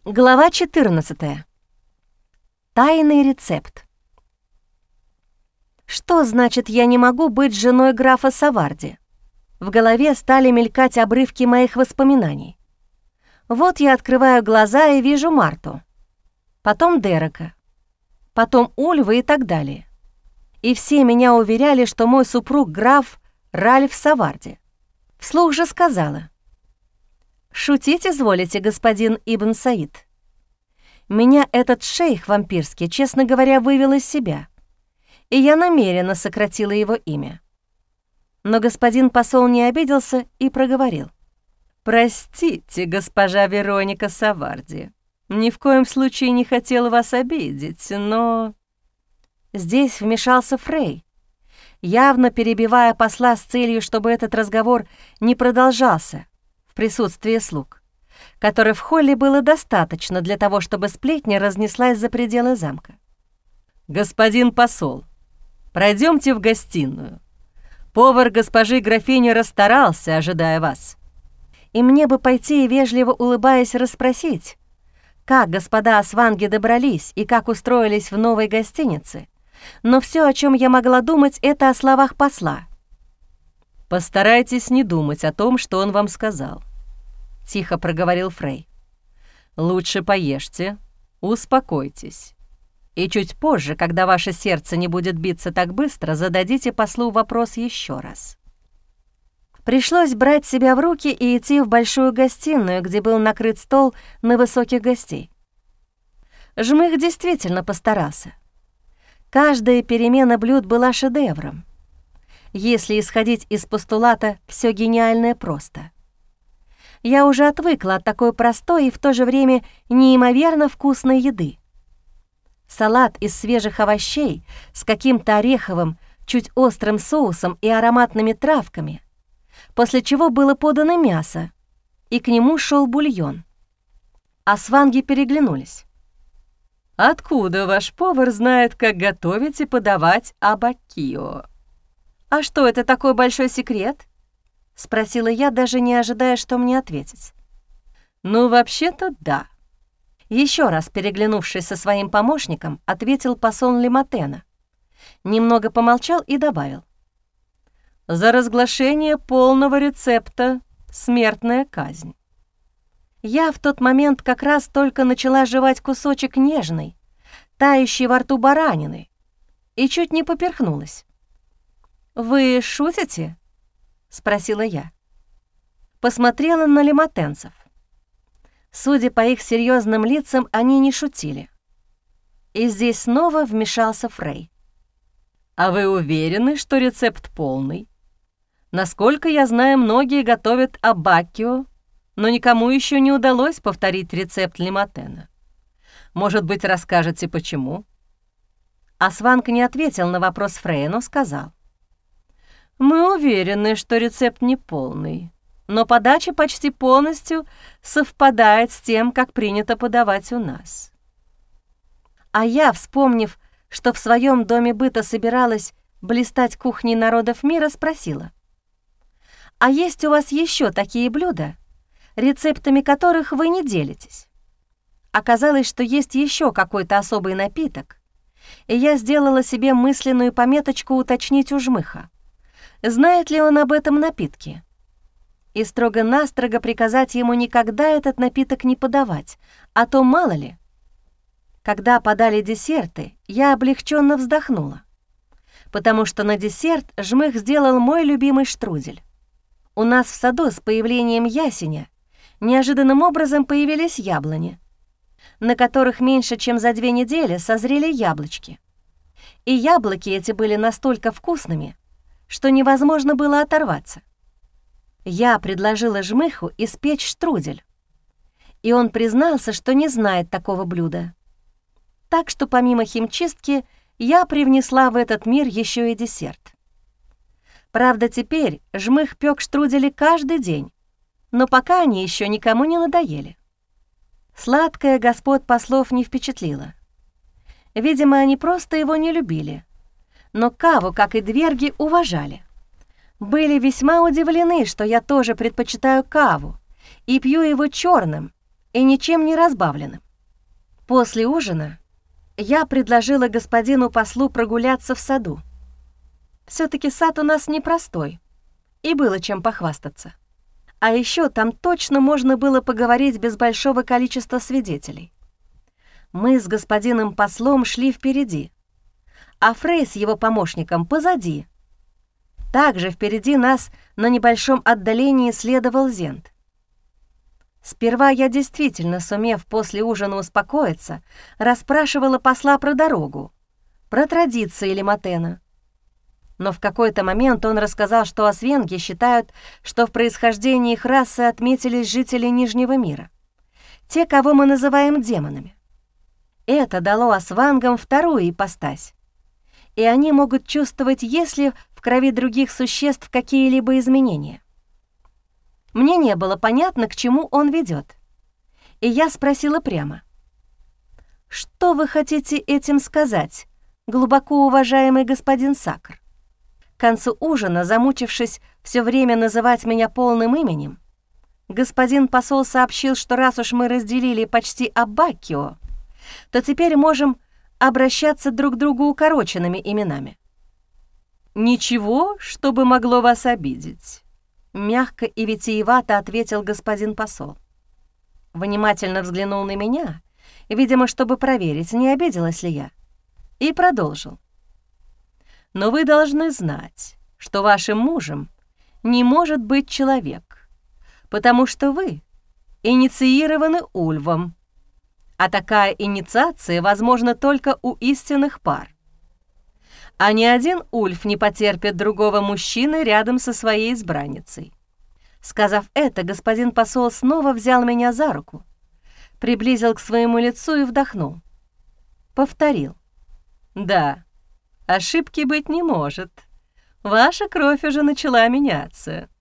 Глава 14. Тайный рецепт. Что значит «я не могу быть женой графа Саварди»? В голове стали мелькать обрывки моих воспоминаний. Вот я открываю глаза и вижу Марту, потом Дерека, потом Ульва и так далее. И все меня уверяли, что мой супруг граф Ральф Саварди. Вслух же сказала: «Шутить изволите, господин Ибн Саид». Меня этот шейх вампирский, честно говоря, вывел из себя, и я намеренно сократила его имя. Но господин посол не обиделся и проговорил: «Простите, госпожа Вероника Саварди, ни в коем случае не хотел вас обидеть, но...» Здесь вмешался Фрей, явно перебивая посла с целью, чтобы этот разговор не продолжался в присутствии слуг, которых в холле было достаточно для того, чтобы сплетня разнеслась за пределы замка. «Господин посол, пройдемте в гостиную. Повар госпожи графини расстарался, ожидая вас». И мне бы пойти и, вежливо улыбаясь, расспросить, как господа Асванги добрались и как устроились в новой гостинице, но все, о чем я могла думать, это о словах посла. «Постарайтесь не думать о том, что он вам сказал», — тихо проговорил Фрей. «Лучше поешьте, успокойтесь. И чуть позже, когда ваше сердце не будет биться так быстро, зададите послу вопрос еще раз». Пришлось брать себя в руки и идти в большую гостиную, где был накрыт стол на высоких гостей. Жмых действительно постарался. Каждая перемена блюд была шедевром. Если исходить из постулата «всё гениальное просто». Я уже отвыкла от такой простой и в то же время неимоверно вкусной еды. Салат из свежих овощей с каким-то ореховым, чуть острым соусом и ароматными травками, после чего было подано мясо, и к нему шел бульон. Асванги переглянулись. «Откуда ваш повар знает, как готовить и подавать абакио?» «А что, это такой большой секрет?» — спросила я, даже не ожидая, что мне ответить. «Ну, вообще-то, да». Еще раз переглянувшись со своим помощником, ответил посол Лиматена. Немного помолчал и добавил: «За разглашение полного рецепта смертная казнь». Я в тот момент как раз только начала жевать кусочек нежной, тающей во рту баранины, и чуть не поперхнулась. «Вы шутите?» — спросила я. Посмотрела на лиматенцев. Судя по их серьезным лицам, они не шутили. И здесь снова вмешался Фрей. «А вы уверены, что рецепт полный? Насколько я знаю, многие готовят абакио, но никому еще не удалось повторить рецепт Лиматена. Может быть, расскажете, почему?» Асванг не ответил на вопрос Фрея, но сказал: «Мы уверены, что рецепт не полный, но подача почти полностью совпадает с тем, как принято подавать у нас». А я, вспомнив, что в своем доме быта собиралась блистать кухней народов мира, спросила: «А есть у вас еще такие блюда, рецептами которых вы не делитесь?» Оказалось, что есть еще какой-то особый напиток, и я сделала себе мысленную пометочку уточнить у Жмыха, знает ли он об этом напитке, и строго-настрого приказать ему никогда этот напиток не подавать, а то мало ли. Когда подали десерты, я облегченно вздохнула, потому что на десерт Жмых сделал мой любимый штрудель. У нас в саду с появлением ясеня неожиданным образом появились яблони, на которых меньше чем за 2 недели созрели яблочки. И яблоки эти были настолько вкусными, что невозможно было оторваться. Я предложила Жмыху испечь штрудель, и он признался, что не знает такого блюда. Так что помимо химчистки я привнесла в этот мир еще и десерт. Правда, теперь Жмых пёк штрудели каждый день, но пока они еще никому не надоели. Сладкое господ послов не впечатлило. Видимо, они просто его не любили, но каву, как и дверги, уважали. Были весьма удивлены, что я тоже предпочитаю каву и пью его черным, и и ничем не разбавленным. После ужина я предложила господину послу прогуляться в саду. Все-таки сад у нас непростой, и было чем похвастаться. А еще там точно можно было поговорить без большого количества свидетелей. Мы с господином послом шли впереди, а Фрей с его помощником позади. Также впереди нас на небольшом отдалении следовал Зент. Сперва я действительно, сумев после ужина успокоиться, расспрашивала посла про дорогу, про традиции Лиматена. Но в какой-то момент он рассказал, что освенги считают, что в происхождении их расы отметились жители Нижнего мира, те, кого мы называем демонами. Это дало освангам вторую ипостась, и они могут чувствовать, есть ли в крови других существ какие-либо изменения. Мне не было понятно, к чему он ведет, и я спросила прямо: «Что вы хотите этим сказать, глубоко уважаемый господин Сакр?» К концу ужина, замучившись все время называть меня полным именем, господин посол сообщил, что раз уж мы разделили почти аббакио, то теперь можем обращаться друг к другу укороченными именами. «Ничего, чтобы могло вас обидеть», — мягко и витиевато ответил господин посол. Внимательно взглянул на меня, видимо, чтобы проверить, не обиделась ли я, и продолжил. «Но вы должны знать, что вашим мужем не может быть человек, потому что вы инициированы Ульвом, а такая инициация возможна только у истинных пар. А ни один Ульф не потерпит другого мужчины рядом со своей избранницей». Сказав это, господин посол снова взял меня за руку, приблизил к своему лицу и вдохнул. Повторил. «Да, ошибки быть не может. Ваша кровь уже начала меняться».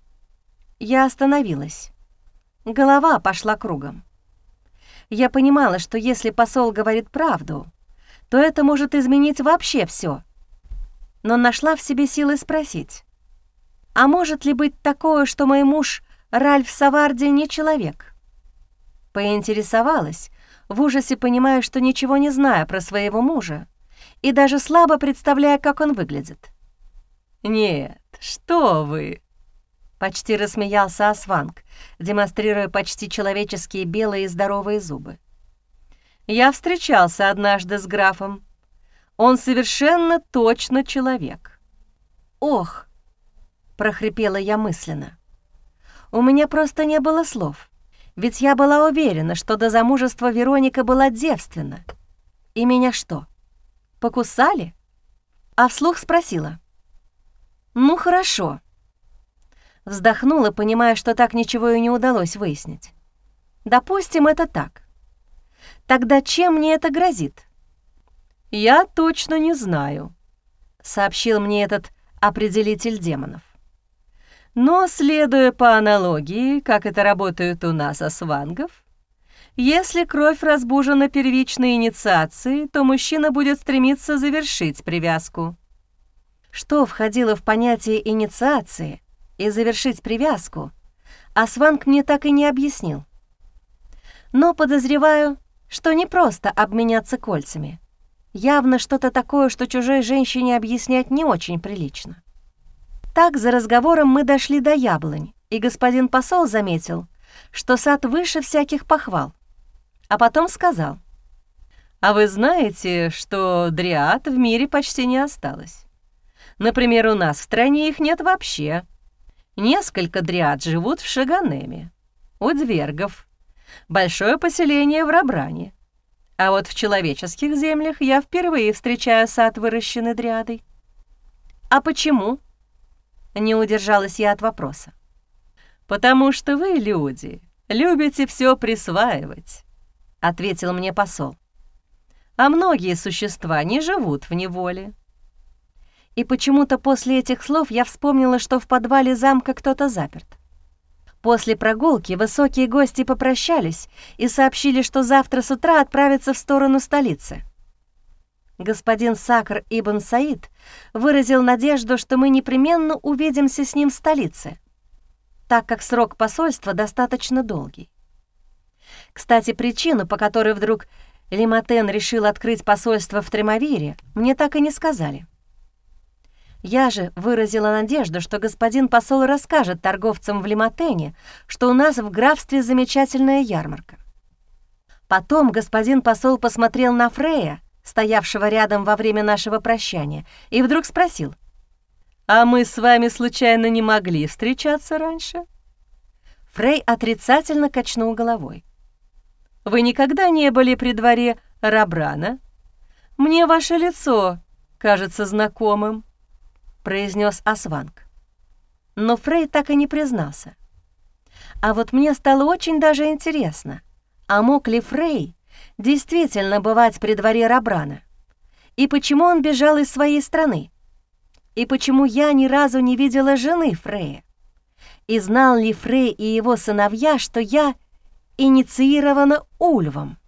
Я остановилась. Голова пошла кругом. Я понимала, что если посол говорит правду, то это может изменить вообще все. Но нашла в себе силы спросить: «А может ли быть такое, что мой муж Ральф Саварди не человек?» Поинтересовалась, в ужасе понимая, что ничего не знаю про своего мужа, и даже слабо представляя, как он выглядит. «Нет, что вы!» — почти рассмеялся Асванг, демонстрируя почти человеческие белые и здоровые зубы. «Я встречался однажды с графом. Он совершенно точно человек». «Ох!» — прохрипела я мысленно. У меня просто не было слов, ведь я была уверена, что до замужества Вероника была девственна. И меня что, покусали? А вслух спросила: «Ну, хорошо». Вздохнула, понимая, что так ничего и не удалось выяснить. «Допустим, это так. Тогда чем мне это грозит?» «Я точно не знаю», — сообщил мне этот определитель демонов. «Но, следуя по аналогии, как это работает у нас, асвангов, если кровь разбужена первичной инициацией, то мужчина будет стремиться завершить привязку». Что входило в понятие инициации и завершить привязку, Асванг мне так и не объяснил. Но подозреваю, что не просто обменяться кольцами. Явно что-то такое, что чужой женщине объяснять не очень прилично. Так, за разговором мы дошли до яблонь, и господин посол заметил, что сад выше всяких похвал. А потом сказал: «А вы знаете, что дриад в мире почти не осталось? Например, у нас в стране их нет вообще. Несколько дриад живут в Шаганеме, у двергов, большое поселение в Рабране. А вот в человеческих землях я впервые встречаю сад, выращенный дриадой». «А почему?» — не удержалась я от вопроса. «Потому что вы, люди, любите все присваивать», — ответил мне посол. «А многие существа не живут в неволе». И почему-то после этих слов я вспомнила, что в подвале замка кто-то заперт. После прогулки высокие гости попрощались и сообщили, что завтра с утра отправятся в сторону столицы. Господин Сакр ибн Саид выразил надежду, что мы непременно увидимся с ним в столице, так как срок посольства достаточно долгий. Кстати, причину, по которой вдруг Лиматен решил открыть посольство в Тремавире, мне так и не сказали. Я же выразила надежду, что господин посол расскажет торговцам в Лиматене, что у нас в графстве замечательная ярмарка. Потом господин посол посмотрел на Фрея, стоявшего рядом во время нашего прощания, и вдруг спросил: «А мы с вами случайно не могли встречаться раньше?» Фрей отрицательно качнул головой. «Вы никогда не были при дворе Рабрана? Мне ваше лицо кажется знакомым», — произнес Асванг. Но Фрей так и не признался. А вот мне стало очень даже интересно, а мог ли Фрей действительно бывать при дворе Рабрана? И почему он бежал из своей страны? И почему я ни разу не видела жены Фрея? И знал ли Фрей и его сыновья, что я инициирована Ульвом?